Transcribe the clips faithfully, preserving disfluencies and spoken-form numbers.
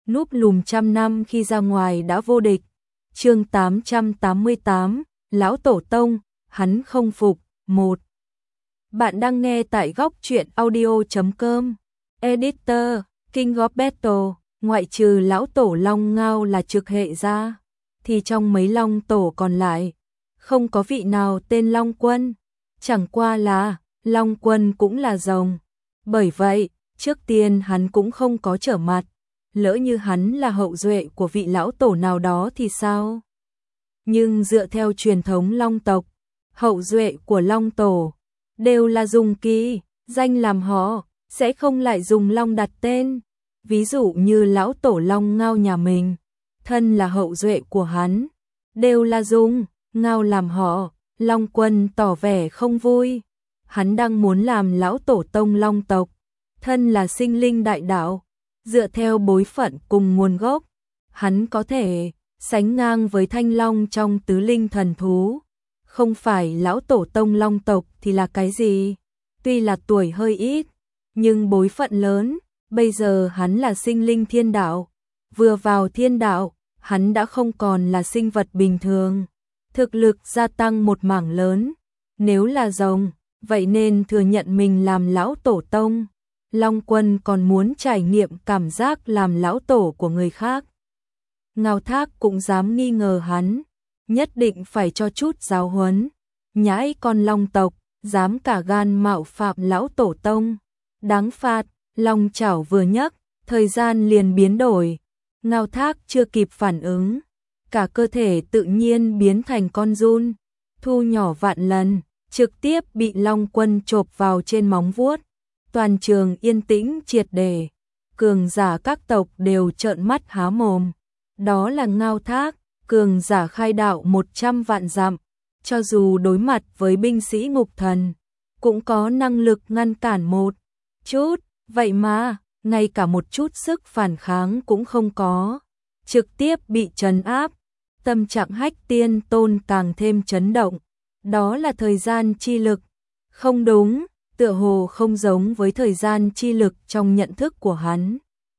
núp lùm trăm năm khi ra ngoài đã vô địch. Chương tám trăm tám mươi tám, Lão Tổ Tông, hắn không phục. Một. Bạn đang nghe tại góc truyện audio chấm com. Editor, King of Battle, ngoại trừ Lão Tổ Long Ngao là trực hệ ra, thì trong mấy Long Tổ còn lại, không có vị nào tên Long Quân. Chẳng qua là, Long Quân cũng là rồng. Bởi vậy, trước tiên hắn cũng không có trở mặt. Lỡ như hắn là hậu duệ của vị lão tổ nào đó thì sao? Nhưng dựa theo truyền thống Long tộc, hậu duệ của Long tổ đều là dùng kỳ danh làm họ, sẽ không lại dùng Long đặt tên. Ví dụ như lão tổ Long Ngao nhà mình, thân là hậu duệ của hắn, đều là dùng Ngao làm họ. Long Quân tỏ vẻ không vui. Hắn đang muốn làm lão tổ tông Long tộc, thân là sinh linh đại đạo, dựa theo bối phận cùng nguồn gốc, hắn có thể sánh ngang với Thanh Long trong tứ linh thần thú. Không phải lão tổ tông Long tộc thì là cái gì? Tuy là tuổi hơi ít, nhưng bối phận lớn. Bây giờ hắn là sinh linh thiên đạo. Vừa vào thiên đạo, hắn đã không còn là sinh vật bình thường. Thực lực gia tăng một mảng lớn. Nếu là rồng, vậy nên thừa nhận mình làm lão tổ tông. Long Quân còn muốn trải nghiệm cảm giác làm lão tổ của người khác. Ngao Thác cũng dám nghi ngờ hắn, nhất định phải cho chút giáo huấn. Nhãi con Long tộc, dám cả gan mạo phạm lão tổ tông, đáng phạt. Long chảo vừa nhấc, thời gian liền biến đổi. Ngao Thác chưa kịp phản ứng, cả cơ thể tự nhiên biến thành con giun, thu nhỏ vạn lần, trực tiếp bị Long Quân chộp vào trên móng vuốt. Toàn trường yên tĩnh triệt để, cường giả các tộc đều trợn mắt há mồm. Đó là Ngao Thác, cường giả khai đạo một trăm vạn dặm, cho dù đối mặt với binh sĩ ngục thần, cũng có năng lực ngăn cản một chút, vậy mà, ngay cả một chút sức phản kháng cũng không có, trực tiếp bị trấn áp. Tâm trạng Hách Tiên Tôn càng thêm chấn động, đó là thời gian chi lực. Không đúng, tựa hồ không giống với thời gian chi lực trong nhận thức của hắn.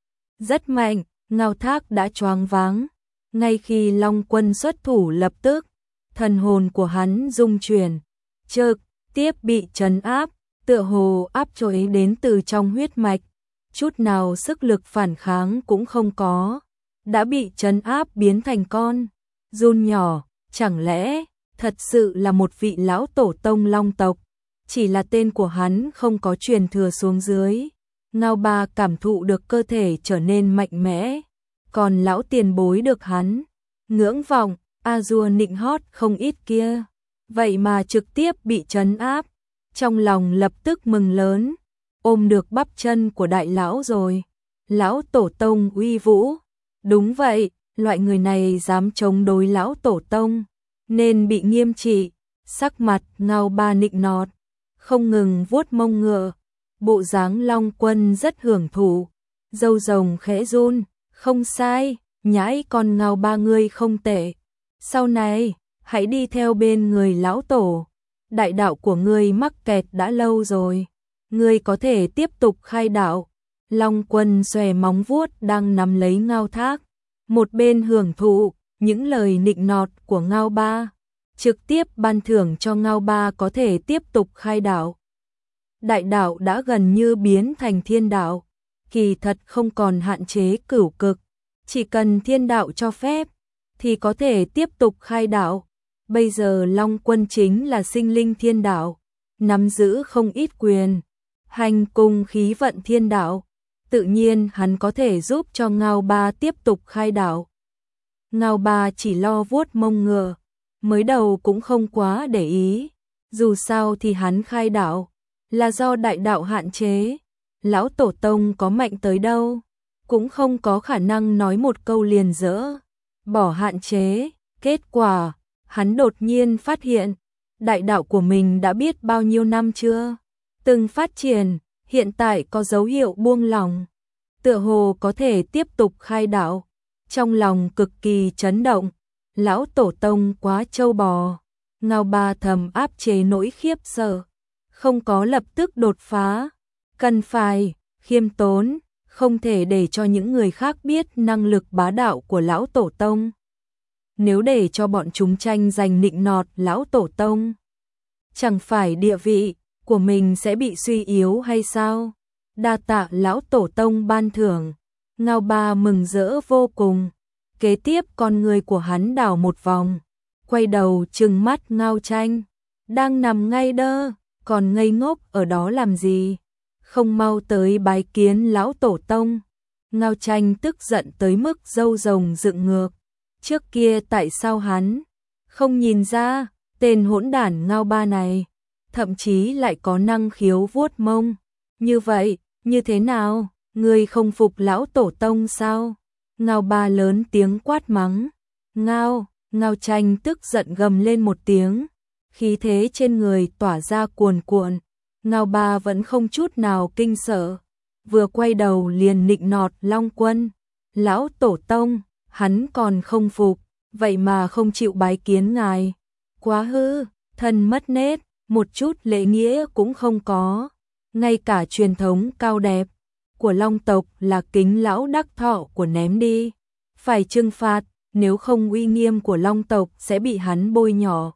Rất mạnh, Ngao Thác đã choáng váng. Ngay khi Long Quân xuất thủ lập tức, thần hồn của hắn rung chuyển, trực tiếp bị trấn áp, tựa hồ áp trội đến từ trong huyết mạch, chút nào sức lực phản kháng cũng không có, đã bị trấn áp biến thành con giun nhỏ. Chẳng lẽ thật sự là một vị lão tổ tông Long tộc? Chỉ là tên của hắn không có truyền thừa xuống dưới. Ngao Ba cảm thụ được cơ thể trở nên mạnh mẽ, còn lão tiền bối được hắn ngưỡng vọng, a dua nịnh hót không ít kia, vậy mà trực tiếp bị trấn áp. Trong lòng lập tức mừng lớn, ôm được bắp chân của đại lão rồi. Lão tổ tông uy vũ. Đúng vậy, loại người này dám chống đối lão tổ tông, nên bị nghiêm trị. Sắc mặt Ngao Ba nịnh nọt, không ngừng vuốt mông ngựa. Bộ dáng Long Quân rất hưởng thụ, râu rồng khẽ run. Không sai, nhãi con Ngao Ba ngươi không tệ. Sau này, hãy đi theo bên người lão tổ. Đại đạo của ngươi mắc kẹt đã lâu rồi, ngươi có thể tiếp tục khai đạo. Long Quân xòe móng vuốt đang nắm lấy Ngao Thác, một bên hưởng thụ những lời nịnh nọt của Ngao Ba, trực tiếp ban thưởng cho Ngao Ba có thể tiếp tục khai đạo. Đại đạo đã gần như biến thành thiên đạo, kỳ thật không còn hạn chế cửu cực, chỉ cần thiên đạo cho phép thì có thể tiếp tục khai đạo. Bây giờ Long Quân chính là sinh linh thiên đạo, nắm giữ không ít quyền hành cùng khí vận thiên đạo, tự nhiên hắn có thể giúp cho Ngao Ba tiếp tục khai đạo. Ngao Ba chỉ lo vuốt mông ngựa, mới đầu cũng không quá để ý, dù sao thì hắn khai đạo là do đại đạo hạn chế. Lão tổ tông có mạnh tới đâu, cũng không có khả năng nói một câu liền dỡ bỏ hạn chế. Kết quả, hắn đột nhiên phát hiện, đại đạo của mình đã biết bao nhiêu năm chưa từng phát triển, hiện tại có dấu hiệu buông lỏng, tựa hồ có thể tiếp tục khai đạo. Trong lòng cực kỳ chấn động, lão tổ tông quá trâu bò. Ngao Ba thầm áp chế nỗi khiếp sợ, không có lập tức đột phá, cần phải khiêm tốn, không thể để cho những người khác biết năng lực bá đạo của lão tổ tông. Nếu để cho bọn chúng tranh giành nịnh nọt lão tổ tông, chẳng phải địa vị của mình sẽ bị suy yếu hay sao? Đa tạ lão tổ tông ban thưởng. Ngao Ba mừng rỡ vô cùng. Kế tiếp con người của hắn đảo một vòng, quay đầu trừng mắt Ngao Tranh, đang nằm ngay đơ, còn ngây ngốc ở đó làm gì? Không mau tới bái kiến lão tổ tông. Ngao Tranh tức giận tới mức râu rồng dựng ngược. Trước kia tại sao hắn không nhìn ra tên hỗn đản Ngao Ba này, thậm chí lại có năng khiếu vuốt mông. Như vậy, như thế nào? Ngươi không phục lão tổ tông sao? Ngao Ba lớn tiếng quát mắng. Ngao, Ngao Tranh tức giận gầm lên một tiếng, khí thế trên người tỏa ra cuồn cuộn. Ngao Ba vẫn không chút nào kinh sợ, vừa quay đầu liền nịnh nọt Long Quân. Lão tổ tông, hắn còn không phục, vậy mà không chịu bái kiến ngài. Quá hư, thân mất nết, một chút lễ nghĩa cũng không có. Ngay cả truyền thống cao đẹp của Long tộc là kính lão đắc thọ của ném đi. Phải trừng phạt, nếu không uy nghiêm của Long tộc sẽ bị hắn bôi nhỏ.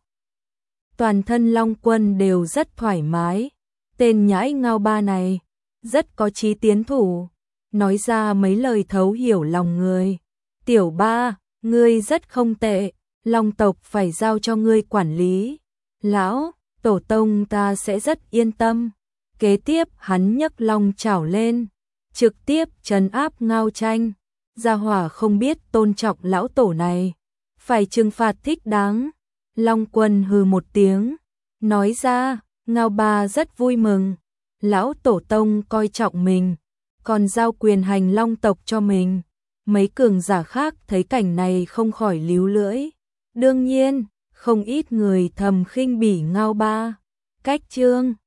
Toàn thân Long Quân đều rất thoải mái. Tên nhãi Ngao Ba này rất có chí tiến thủ, nói ra mấy lời thấu hiểu lòng người. Tiểu Ba, ngươi rất không tệ, Long tộc phải giao cho ngươi quản lý. Lão tổ tông ta sẽ rất yên tâm. Kế tiếp hắn nhấc long chảo lên, trực tiếp trấn áp Ngao Tranh. Gia hỏa không biết tôn trọng lão tổ này, phải trừng phạt thích đáng. Long Quân hừ một tiếng, nói ra. Ngao Ba rất vui mừng, lão tổ tông coi trọng mình, còn giao quyền hành Long tộc cho mình. Mấy cường giả khác thấy cảnh này không khỏi líu lưỡi. Đương nhiên, không ít người thầm khinh bỉ Ngao Ba. Cách chương